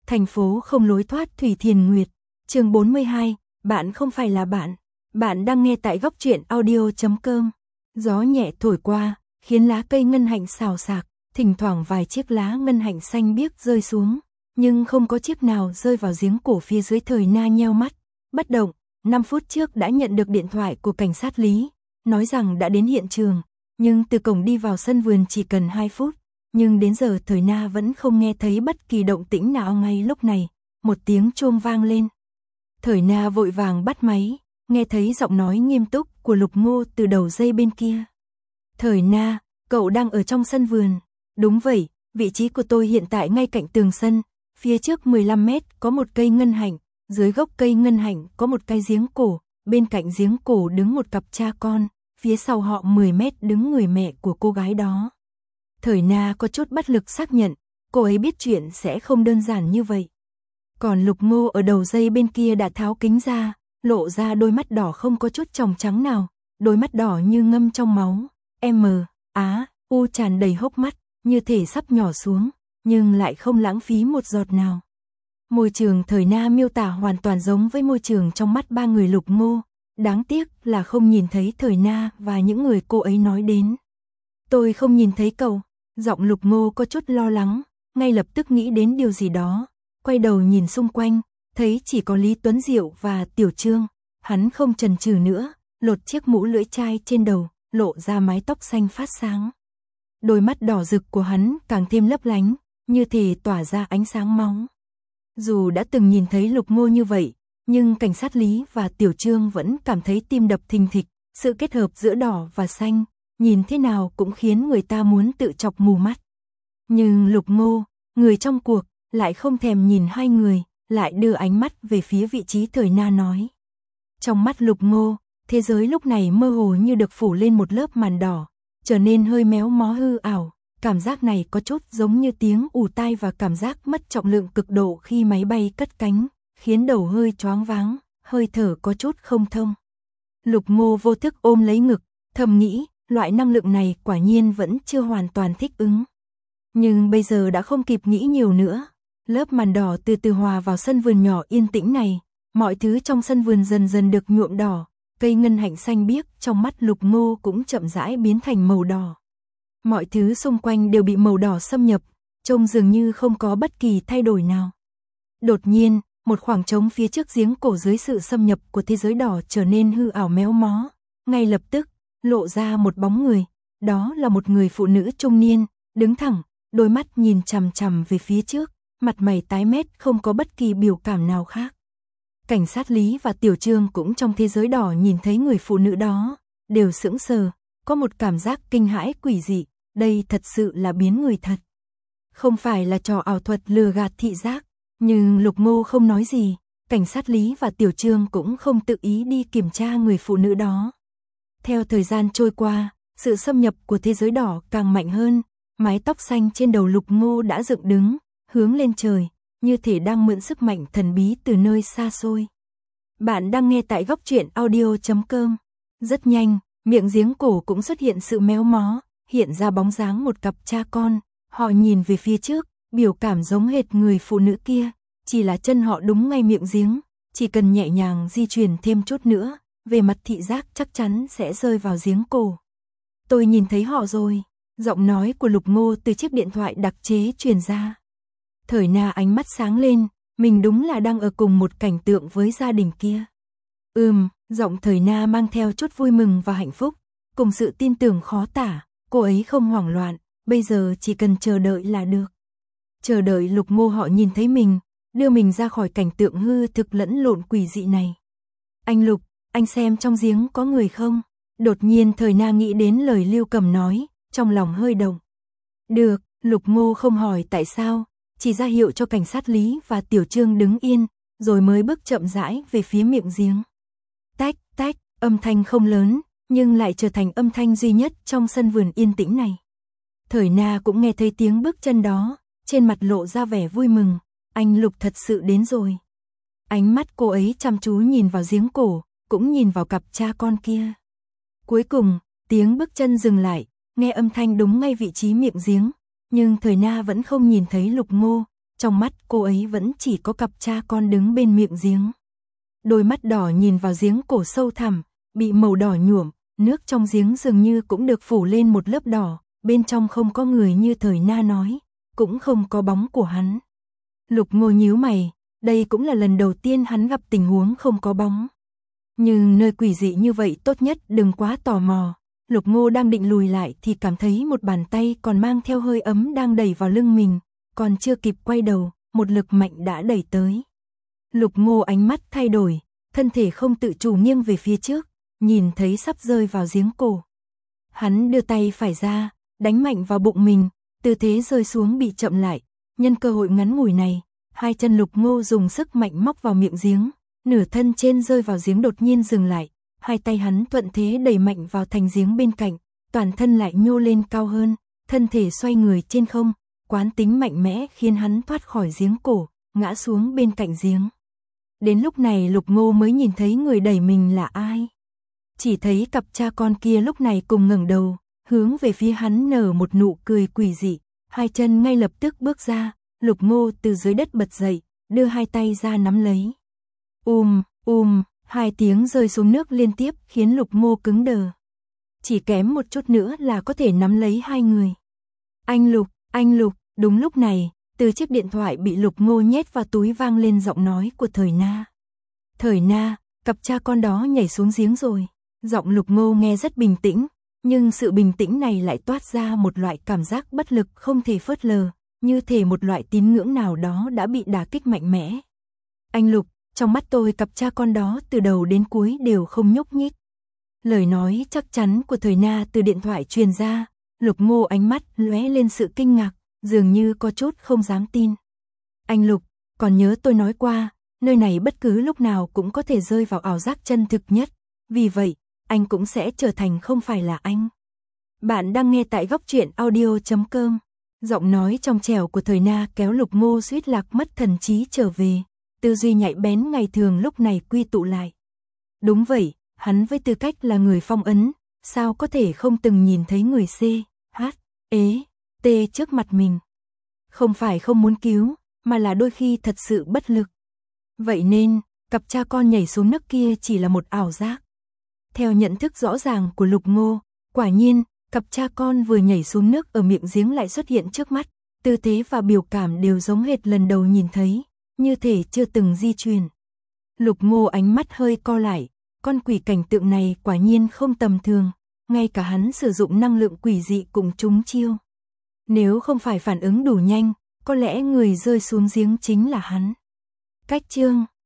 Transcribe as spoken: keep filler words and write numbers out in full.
Thành phố không lối thoát Thủy Thiền Nguyệt. Chương bốn mươi hai, bạn không phải là bạn. Bạn đang nghe tại góc truyện audio chấm com. Gió nhẹ thổi qua, khiến lá cây ngân hạnh xào xạc, thỉnh thoảng vài chiếc lá ngân hạnh xanh biếc rơi xuống, nhưng không có chiếc nào rơi vào giếng cổ phía dưới. Thời Na nheo mắt, bất động. năm phút trước đã nhận được điện thoại của cảnh sát Lý, nói rằng đã đến hiện trường, nhưng từ cổng đi vào sân vườn chỉ cần hai phút. Nhưng đến giờ Thời Na vẫn không nghe thấy bất kỳ động tĩnh nào. Ngay lúc này, một tiếng chuông vang lên. Thời Na vội vàng bắt máy, nghe thấy giọng nói nghiêm túc của Lục Ngô từ đầu dây bên kia. Thời Na, cậu đang ở trong sân vườn. Đúng vậy, vị trí của tôi hiện tại ngay cạnh tường sân, phía trước mười lăm mét có một cây ngân hạnh, dưới gốc cây ngân hạnh có một cái giếng cổ, bên cạnh giếng cổ đứng một cặp cha con, phía sau họ mười mét đứng người mẹ của cô gái đó. Thời Na có chút bất lực xác nhận, cô ấy biết chuyện sẽ không đơn giản như vậy. Còn Lục Ngô ở đầu dây bên kia đã tháo kính ra, lộ ra đôi mắt đỏ không có chút tròng trắng nào, đôi mắt đỏ như ngâm trong máu, M, Á, U tràn đầy hốc mắt, như thể sắp nhỏ xuống, nhưng lại không lãng phí một giọt nào. Môi trường Thời Na miêu tả hoàn toàn giống với môi trường trong mắt ba người Lục Ngô, đáng tiếc là không nhìn thấy Thời Na và những người cô ấy nói đến. Tôi không nhìn thấy cậu. Giọng Lục Ngô có chút lo lắng, ngay lập tức nghĩ đến điều gì đó, quay đầu nhìn xung quanh, thấy chỉ có Lý Tuấn Diệu và Tiểu Trương, hắn không chần chừ nữa, lột chiếc mũ lưỡi chai trên đầu, lộ ra mái tóc xanh phát sáng. Đôi mắt đỏ rực của hắn càng thêm lấp lánh, như thể tỏa ra ánh sáng máu. Dù đã từng nhìn thấy Lục Ngô như vậy, nhưng cảnh sát Lý và Tiểu Trương vẫn cảm thấy tim đập thình thịch, sự kết hợp giữa đỏ và xanh, nhìn thế nào cũng khiến người ta muốn tự chọc mù mắt. Nhưng Lục Ngô, người trong cuộc, lại không thèm nhìn hai người, lại đưa ánh mắt về phía vị trí Thời Na nói. Trong mắt Lục Ngô, thế giới lúc này mơ hồ như được phủ lên một lớp màn đỏ, trở nên hơi méo mó hư ảo, cảm giác này có chút giống như tiếng ù tai và cảm giác mất trọng lượng cực độ khi máy bay cất cánh, khiến đầu hơi choáng váng, hơi thở có chút không thông. Lục Ngô vô thức ôm lấy ngực, thầm nghĩ, loại năng lượng này quả nhiên vẫn chưa hoàn toàn thích ứng. Nhưng bây giờ đã không kịp nghĩ nhiều nữa. Lớp màn đỏ từ từ hòa vào sân vườn nhỏ yên tĩnh này, mọi thứ trong sân vườn dần dần được nhuộm đỏ, cây ngân hạnh xanh biếc trong mắt Lục Ngô cũng chậm rãi biến thành màu đỏ. Mọi thứ xung quanh đều bị màu đỏ xâm nhập, trông dường như không có bất kỳ thay đổi nào. Đột nhiên, một khoảng trống phía trước giếng cổ dưới sự xâm nhập của thế giới đỏ trở nên hư ảo méo mó, ngay lập tức lộ ra một bóng người, đó là một người phụ nữ trung niên, đứng thẳng, đôi mắt nhìn chằm chằm về phía trước, mặt mày tái mét không có bất kỳ biểu cảm nào khác. Cảnh sát Lý và Tiểu Trương cũng trong thế giới đỏ nhìn thấy người phụ nữ đó, đều sững sờ, có một cảm giác kinh hãi quỷ dị, đây thật sự là biến người thật. Không phải là trò ảo thuật lừa gạt thị giác, nhưng Lục Ngô không nói gì, cảnh sát Lý và Tiểu Trương cũng không tự ý đi kiểm tra người phụ nữ đó. Theo thời gian trôi qua, sự xâm nhập của thế giới đỏ càng mạnh hơn, mái tóc xanh trên đầu Lục Ngô đã dựng đứng, hướng lên trời, như thể đang mượn sức mạnh thần bí từ nơi xa xôi. Bạn đang nghe tại góc truyện audio chấm com. Rất nhanh, miệng giếng cổ cũng xuất hiện sự méo mó, hiện ra bóng dáng một cặp cha con, họ nhìn về phía trước, biểu cảm giống hệt người phụ nữ kia, chỉ là chân họ đúng ngay miệng giếng, chỉ cần nhẹ nhàng di chuyển thêm chút nữa, về mặt thị giác chắc chắn sẽ rơi vào giếng cổ. Tôi nhìn thấy họ rồi, giọng nói của Lục Ngô từ chiếc điện thoại đặc chế truyền ra. Thời Na ánh mắt sáng lên, mình đúng là đang ở cùng một cảnh tượng với gia đình kia. Ừm, giọng Thời Na mang theo chút vui mừng và hạnh phúc, cùng sự tin tưởng khó tả, cô ấy không hoảng loạn, bây giờ chỉ cần chờ đợi là được. Chờ đợi Lục Ngô họ nhìn thấy mình, đưa mình ra khỏi cảnh tượng hư thực lẫn lộn quỷ dị này. Anh Lục, anh xem trong giếng có người không? Đột nhiên Thời Na nghĩ đến lời Lưu Cầm nói, trong lòng hơi động. Được, Lục Ngô không hỏi tại sao, chỉ ra hiệu cho cảnh sát Lý và Tiểu Trương đứng yên, rồi mới bước chậm rãi về phía miệng giếng. Tách, tách, âm thanh không lớn, nhưng lại trở thành âm thanh duy nhất trong sân vườn yên tĩnh này. Thời Na cũng nghe thấy tiếng bước chân đó, trên mặt lộ ra vẻ vui mừng, anh Lục thật sự đến rồi. Ánh mắt cô ấy chăm chú nhìn vào giếng cổ, cũng nhìn vào cặp cha con kia. Cuối cùng, tiếng bước chân dừng lại, nghe âm thanh đúng ngay vị trí miệng giếng, nhưng Thời Na vẫn không nhìn thấy Lục Ngô, trong mắt cô ấy vẫn chỉ có cặp cha con đứng bên miệng giếng. Đôi mắt đỏ nhìn vào giếng cổ sâu thẳm, bị màu đỏ nhuộm, nước trong giếng dường như cũng được phủ lên một lớp đỏ, bên trong không có người như Thời Na nói, cũng không có bóng của hắn. Lục Ngô nhíu mày, đây cũng là lần đầu tiên hắn gặp tình huống không có bóng. Nhưng nơi quỷ dị như vậy tốt nhất đừng quá tò mò. Lục Ngô đang định lùi lại thì cảm thấy một bàn tay còn mang theo hơi ấm đang đẩy vào lưng mình, còn chưa kịp quay đầu, một lực mạnh đã đẩy tới. Lục Ngô ánh mắt thay đổi, thân thể không tự chủ nghiêng về phía trước, nhìn thấy sắp rơi vào giếng cổ. Hắn đưa tay phải ra, đánh mạnh vào bụng mình, tư thế rơi xuống bị chậm lại, nhân cơ hội ngắn ngủi này, hai chân Lục Ngô dùng sức mạnh móc vào miệng giếng, nửa thân trên rơi vào giếng đột nhiên dừng lại, hai tay hắn thuận thế đẩy mạnh vào thành giếng bên cạnh, toàn thân lại nhô lên cao hơn, thân thể xoay người trên không, quán tính mạnh mẽ khiến hắn thoát khỏi giếng cổ, ngã xuống bên cạnh giếng. Đến lúc này Lục Ngô mới nhìn thấy người đẩy mình là ai. Chỉ thấy cặp cha con kia lúc này cùng ngẩng đầu, hướng về phía hắn nở một nụ cười quỷ dị, hai chân ngay lập tức bước ra, Lục Ngô từ dưới đất bật dậy, đưa hai tay ra nắm lấy. Um, um, hai tiếng rơi xuống nước liên tiếp khiến Lục Ngô cứng đờ. Chỉ kém một chút nữa là có thể nắm lấy hai người. Anh Lục, anh Lục, đúng lúc này, từ chiếc điện thoại bị Lục Ngô nhét vào túi vang lên giọng nói của Thời Na. Thời Na, cặp cha con đó nhảy xuống giếng rồi. Giọng Lục Ngô nghe rất bình tĩnh, nhưng sự bình tĩnh này lại toát ra một loại cảm giác bất lực không thể phớt lờ, như thể một loại tín ngưỡng nào đó đã bị đả kích mạnh mẽ. Anh Lục, trong mắt tôi cặp cha con đó từ đầu đến cuối đều không nhúc nhích. Lời nói chắc chắn của Thời Na từ điện thoại truyền ra, Lục Ngô ánh mắt lóe lên sự kinh ngạc, dường như có chút không dám tin. Anh Lục, còn nhớ tôi nói qua, nơi này bất cứ lúc nào cũng có thể rơi vào ảo giác chân thực nhất, vì vậy, anh cũng sẽ trở thành không phải là anh. Bạn đang nghe tại góc truyện audio chấm com. Giọng nói trong trẻo của Thời Na kéo Lục Ngô suýt lạc mất thần trí trở về, tư duy nhạy bén ngày thường lúc này quy tụ lại. Đúng vậy, hắn với tư cách là người phong ấn, sao có thể không từng nhìn thấy người C, H, E, T trước mặt mình. Không phải không muốn cứu, mà là đôi khi thật sự bất lực. Vậy nên, cặp cha con nhảy xuống nước kia chỉ là một ảo giác. Theo nhận thức rõ ràng của Lục Ngô, quả nhiên, cặp cha con vừa nhảy xuống nước ở miệng giếng lại xuất hiện trước mắt, tư thế và biểu cảm đều giống hệt lần đầu nhìn thấy, như thể chưa từng di chuyển. Lục Ngô ánh mắt hơi co lại, con quỷ cảnh tượng này quả nhiên không tầm thường, ngay cả hắn sử dụng năng lượng quỷ dị cũng trúng chiêu. Nếu không phải phản ứng đủ nhanh, có lẽ người rơi xuống giếng chính là hắn. Cách chương